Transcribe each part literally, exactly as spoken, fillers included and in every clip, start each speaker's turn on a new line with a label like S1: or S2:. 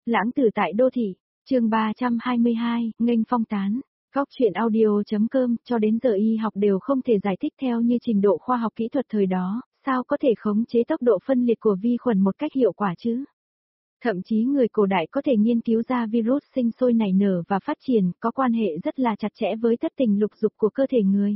S1: Lãng tử tại đô thị, chương ba trăm hai mươi hai, nghênh phong tán. Góc chuyện audio.com, cho đến giờ y học đều không thể giải thích theo như trình độ khoa học kỹ thuật thời đó, sao có thể khống chế tốc độ phân liệt của vi khuẩn một cách hiệu quả chứ? Thậm chí người cổ đại có thể nghiên cứu ra virus sinh sôi nảy nở và phát triển, có quan hệ rất là chặt chẽ với thất tình lục dục của cơ thể người.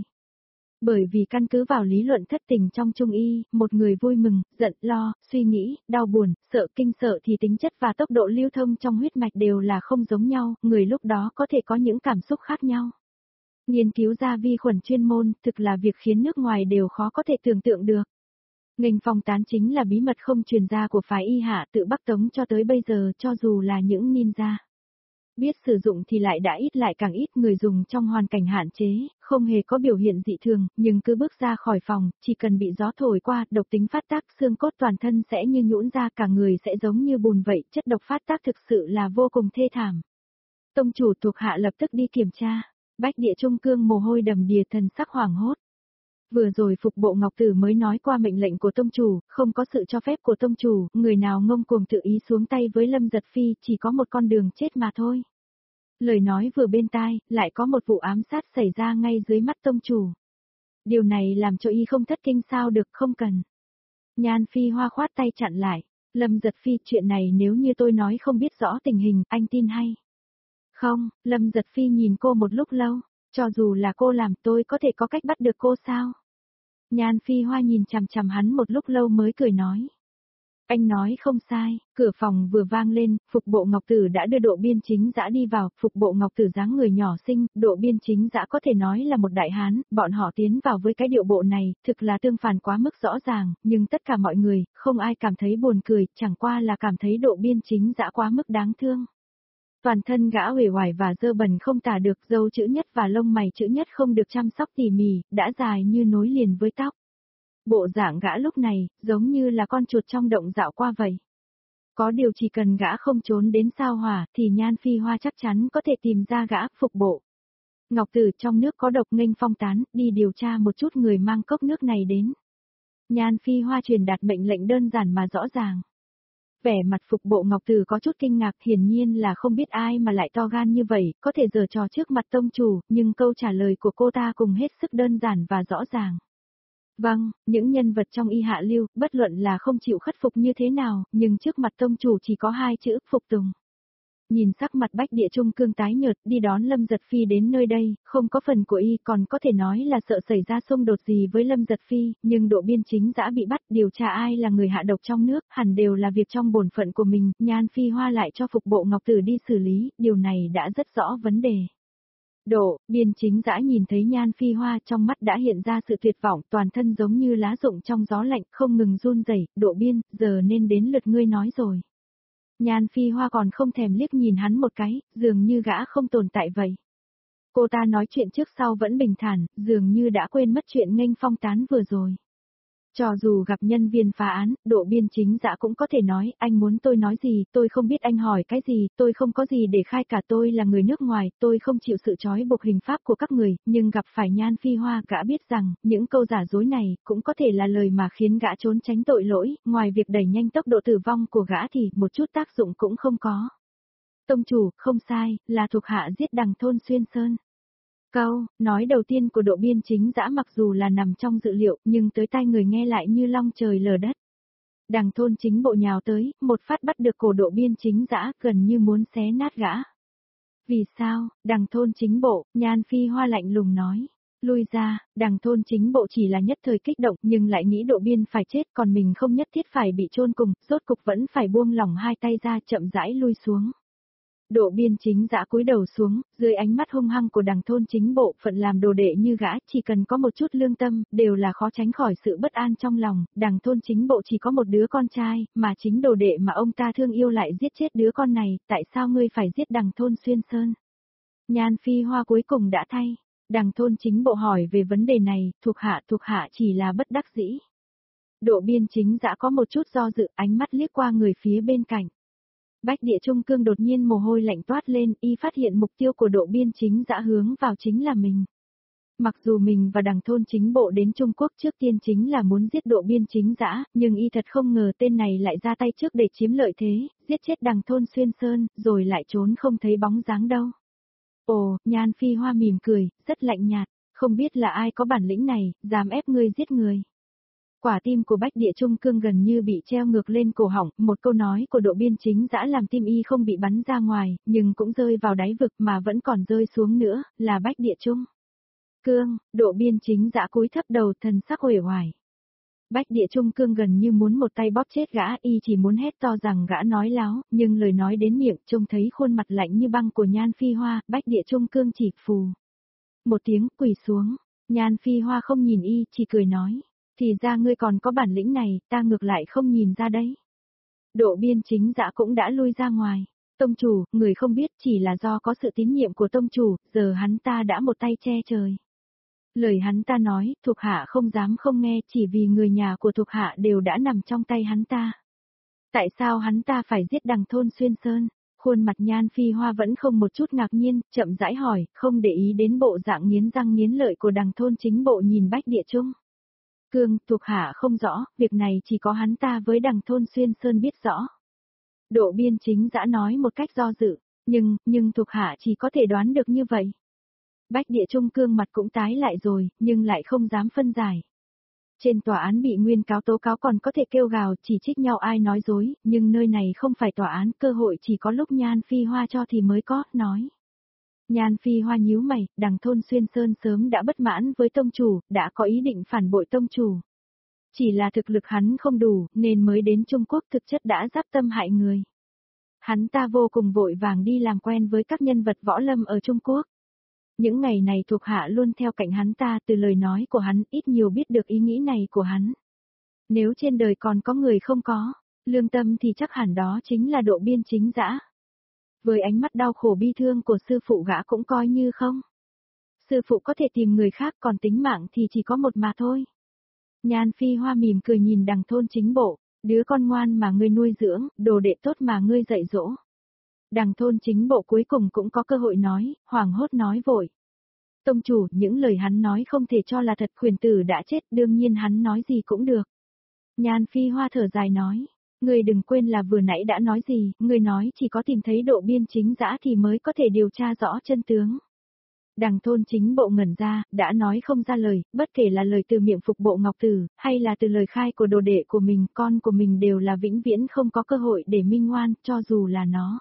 S1: Bởi vì căn cứ vào lý luận thất tình trong Trung y, một người vui mừng, giận, lo, suy nghĩ, đau buồn, sợ, kinh sợ thì tính chất và tốc độ lưu thông trong huyết mạch đều là không giống nhau, người lúc đó có thể có những cảm xúc khác nhau. Nghiên cứu ra vi khuẩn chuyên môn, thực là việc khiến nước ngoài đều khó có thể tưởng tượng được. Nghênh phong tán chính là bí mật không truyền ra của phái y hạ tự Bắc Tống cho tới bây giờ, cho dù là những ninja. Biết sử dụng thì lại đã ít lại càng ít, người dùng trong hoàn cảnh hạn chế, không hề có biểu hiện dị thường, nhưng cứ bước ra khỏi phòng, chỉ cần bị gió thổi qua, độc tính phát tác, xương cốt toàn thân sẽ như nhũn ra, cả người sẽ giống như bùn vậy, chất độc phát tác thực sự là vô cùng thê thảm. Tông chủ thuộc hạ lập tức đi kiểm tra, Bách Địa Trung Cương mồ hôi đầm đìa, thần sắc hoảng hốt. Vừa rồi Phục Bộ Ngọc Tử mới nói qua mệnh lệnh của tông chủ, không có sự cho phép của tông chủ, người nào ngông cuồng tự ý xuống tay với Lâm Giật Phi, chỉ có một con đường chết mà thôi. Lời nói vừa bên tai, lại có một vụ ám sát xảy ra ngay dưới mắt tông chủ. Điều này làm cho y không thất kinh sao được, không cần. Nhan Phi Hoa khoát tay chặn lại, Lâm Giật Phi, chuyện này nếu như tôi nói không biết rõ tình hình, anh tin hay? Không, Lâm Giật Phi nhìn cô một lúc lâu, cho dù là cô làm tôi có thể có cách bắt được cô sao? Nhan Phi Hoa nhìn chằm chằm hắn một lúc lâu mới cười nói. Anh nói không sai, cửa phòng vừa vang lên, Phục Bộ Ngọc Tử đã đưa Độ Biên Chính Dã đi vào, Phục Bộ Ngọc Tử dáng người nhỏ xinh, Độ Biên Chính Dã có thể nói là một đại hán, bọn họ tiến vào với cái điệu bộ này, thực là tương phản quá mức rõ ràng, nhưng tất cả mọi người, không ai cảm thấy buồn cười, chẳng qua là cảm thấy Độ Biên Chính Dã quá mức đáng thương. Toàn thân gã uể oải và dơ bẩn không tả được, râu chữ nhất và lông mày chữ nhất không được chăm sóc tỉ mỉ, đã dài như nối liền với tóc. Bộ dạng gã lúc này, giống như là con chuột trong động dạo qua vậy. Có điều chỉ cần gã không trốn đến sao hỏa, thì Nhan Phi Hoa chắc chắn có thể tìm ra gã. Phục Bộ Ngọc Tử, trong nước có độc, nghênh phong tán, đi điều tra một chút người mang cốc nước này đến. Nhan Phi Hoa truyền đạt mệnh lệnh đơn giản mà rõ ràng. Vẻ mặt Phục Bộ Ngọc Tử có chút kinh ngạc, hiển nhiên là không biết ai mà lại to gan như vậy, có thể giở trò trước mặt tông chủ, nhưng câu trả lời của cô ta cùng hết sức đơn giản và rõ ràng. Vâng, những nhân vật trong y hạ lưu, bất luận là không chịu khuất phục như thế nào, nhưng trước mặt tông chủ chỉ có hai chữ, phục tùng. Nhìn sắc mặt Bách Địa Trung Cương tái nhợt, đi đón Lâm Giật Phi đến nơi đây, không có phần của y, còn có thể nói là sợ xảy ra xung đột gì với Lâm Giật Phi, nhưng Độ Biên Chính Dã bị bắt, điều tra ai là người hạ độc trong nước, hẳn đều là việc trong bổn phận của mình, Nhan Phi Hoa lại cho Phục Bộ Ngọc Tử đi xử lý, điều này đã rất rõ vấn đề. Độ Biên Chính Dã nhìn thấy Nhan Phi Hoa, trong mắt đã hiện ra sự tuyệt vọng, toàn thân giống như lá rụng trong gió lạnh, không ngừng run rẩy. Độ Biên, giờ nên đến lượt ngươi nói rồi. Nhan Phi Hoa còn không thèm liếc nhìn hắn một cái, dường như gã không tồn tại vậy. Cô ta nói chuyện trước sau vẫn bình thản, dường như đã quên mất chuyện nghênh phong tán vừa rồi. Cho dù gặp nhân viên phá án, Độ Biên Chính Dã cũng có thể nói, anh muốn tôi nói gì, tôi không biết anh hỏi cái gì, tôi không có gì để khai cả, tôi là người nước ngoài, tôi không chịu sự trói buộc hình pháp của các người, nhưng gặp phải Nhan Phi Hoa, gã biết rằng, những câu giả dối này, cũng có thể là lời mà khiến gã trốn tránh tội lỗi, ngoài việc đẩy nhanh tốc độ tử vong của gã thì, một chút tác dụng cũng không có. Tông chủ, không sai, là thuộc hạ giết Đằng Thôn Xuyên Sơn. Câu nói đầu tiên của Độ Biên Chính Dã mặc dù là nằm trong dự liệu, nhưng tới tai người nghe lại như long trời lở đất. Đằng Thôn Chính Bộ nhào tới, một phát bắt được cổ Độ Biên Chính Dã, gần như muốn xé nát gã. Vì sao? Đằng Thôn Chính Bộ, Nhan Phi Hoa lạnh lùng nói. Lui ra, Đằng Thôn Chính Bộ chỉ là nhất thời kích động, nhưng lại nghĩ Độ Biên phải chết, còn mình không nhất thiết phải bị chôn cùng, rốt cục vẫn phải buông lỏng hai tay ra, chậm rãi lui xuống. Độ Biên Chính Dã cúi đầu xuống, dưới ánh mắt hung hăng của Đằng Thôn Chính Bộ, phận làm đồ đệ như gã, chỉ cần có một chút lương tâm, đều là khó tránh khỏi sự bất an trong lòng. Đằng Thôn Chính Bộ chỉ có một đứa con trai, mà chính đồ đệ mà ông ta thương yêu lại giết chết đứa con này, tại sao ngươi phải giết Đằng Thôn Xuyên Sơn? Nhan Phi Hoa cuối cùng đã thay. Đằng Thôn Chính Bộ hỏi về vấn đề này, thuộc hạ thuộc hạ chỉ là bất đắc dĩ. Độ Biên Chính Dã có một chút do dự, ánh mắt liếc qua người phía bên cạnh. Bách Địa Trung Cương đột nhiên mồ hôi lạnh toát lên, y phát hiện mục tiêu của Độ Biên Chính Dã hướng vào chính là mình. Mặc dù mình và đằng thôn chính bộ đến Trung Quốc trước tiên chính là muốn giết Độ Biên Chính Dã, nhưng y thật không ngờ tên này lại ra tay trước để chiếm lợi thế, giết chết đằng thôn Xuyên Sơn, rồi lại trốn không thấy bóng dáng đâu. Ồ, Nhan Phi Hoa mỉm cười, rất lạnh nhạt, không biết là ai có bản lĩnh này, dám ép ngươi giết người. Quả tim của Bách Địa Trung Cương gần như bị treo ngược lên cổ họng, một câu nói của Độ Biên Chính Dã làm tim y không bị bắn ra ngoài, nhưng cũng rơi vào đáy vực mà vẫn còn rơi xuống nữa, là Bách Địa Trung Cương. Độ Biên Chính Dã cúi thấp đầu, thần sắc uể oải. Bách Địa Trung Cương gần như muốn một tay bóp chết gã, y chỉ muốn hét to rằng gã nói láo, nhưng lời nói đến miệng, trông thấy khuôn mặt lạnh như băng của Nhan Phi Hoa, Bách Địa Trung Cương chỉ phù một tiếng, quỳ xuống. Nhan Phi Hoa không nhìn y, chỉ cười nói, thì ra ngươi còn có bản lĩnh này, ta ngược lại không nhìn ra đấy. Độ Biên Chính Dã cũng đã lui ra ngoài. Tông chủ, người không biết, chỉ là do có sự tín nhiệm của tông chủ, giờ hắn ta đã một tay che trời. Lời hắn ta nói, thuộc hạ không dám không nghe, chỉ vì người nhà của thuộc hạ đều đã nằm trong tay hắn ta. Tại sao hắn ta phải giết đằng thôn Xuyên Sơn? Khuôn mặt Nhan Phi Hoa vẫn không một chút ngạc nhiên, chậm rãi hỏi, không để ý đến bộ dạng nghiến răng nghiến lợi của đằng thôn chính bộ nhìn Bách Địa Trung Cương, thuộc hạ không rõ, việc này chỉ có hắn ta với đằng thôn Xuyên Sơn biết rõ. Độ Biên Chính Dã nói một cách do dự, nhưng, nhưng thuộc hạ chỉ có thể đoán được như vậy. Bách Địa Trung Cương mặt cũng tái lại rồi, nhưng lại không dám phân giải. Trên tòa án bị nguyên cáo tố cáo còn có thể kêu gào chỉ trích nhau ai nói dối, nhưng nơi này không phải tòa án, cơ hội chỉ có lúc Nhan Phi Hoa cho thì mới có, nói. Nhan Phi Hoa nhíu mày, đằng thôn Xuyên Sơn sớm đã bất mãn với tông chủ, đã có ý định phản bội tông chủ. Chỉ là thực lực hắn không đủ, nên mới đến Trung Quốc thực chất đã giáp tâm hại người. Hắn ta vô cùng vội vàng đi làm quen với các nhân vật võ lâm ở Trung Quốc. Những ngày này thuộc hạ luôn theo cạnh hắn ta, từ lời nói của hắn ít nhiều biết được ý nghĩ này của hắn. Nếu trên đời còn có người không có lương tâm thì chắc hẳn đó chính là Độ Biên Chính Dã. Với ánh mắt đau khổ bi thương của sư phụ gã cũng coi như không. Sư phụ có thể tìm người khác, còn tính mạng thì chỉ có một mà thôi. Nhan Phi Hoa mỉm cười nhìn đằng thôn chính bộ, đứa con ngoan mà ngươi nuôi dưỡng, đồ đệ tốt mà ngươi dạy dỗ. Đằng thôn chính bộ cuối cùng cũng có cơ hội nói, hoảng hốt nói vội. Tông chủ, những lời hắn nói không thể cho là thật, khuyển tử đã chết, đương nhiên hắn nói gì cũng được. Nhan Phi Hoa thở dài nói, ngươi đừng quên là vừa nãy đã nói gì, ngươi nói chỉ có tìm thấy Độ Biên Chính Dã thì mới có thể điều tra rõ chân tướng. Đằng thôn chính bộ ngẩn ra, đã nói không ra lời, bất kể là lời từ miệng Phục Bộ Ngọc Tử, hay là từ lời khai của đồ đệ của mình, con của mình đều là vĩnh viễn không có cơ hội để minh oan, cho dù là nó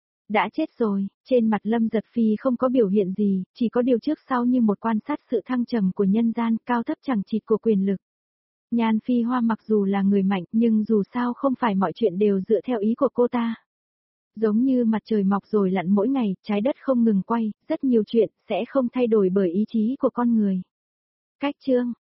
S1: đã chết rồi. Trên mặt Lâm Giật Phi không có biểu hiện gì, chỉ có điều trước sau như một quan sát sự thăng trầm của nhân gian, cao thấp chẳng chịt của quyền lực. Nhan Phi Hoa mặc dù là người mạnh, nhưng dù sao không phải mọi chuyện đều dựa theo ý của cô ta. Giống như mặt trời mọc rồi lặn mỗi ngày, trái đất không ngừng quay, rất nhiều chuyện sẽ không thay đổi bởi ý chí của con người. Cách chương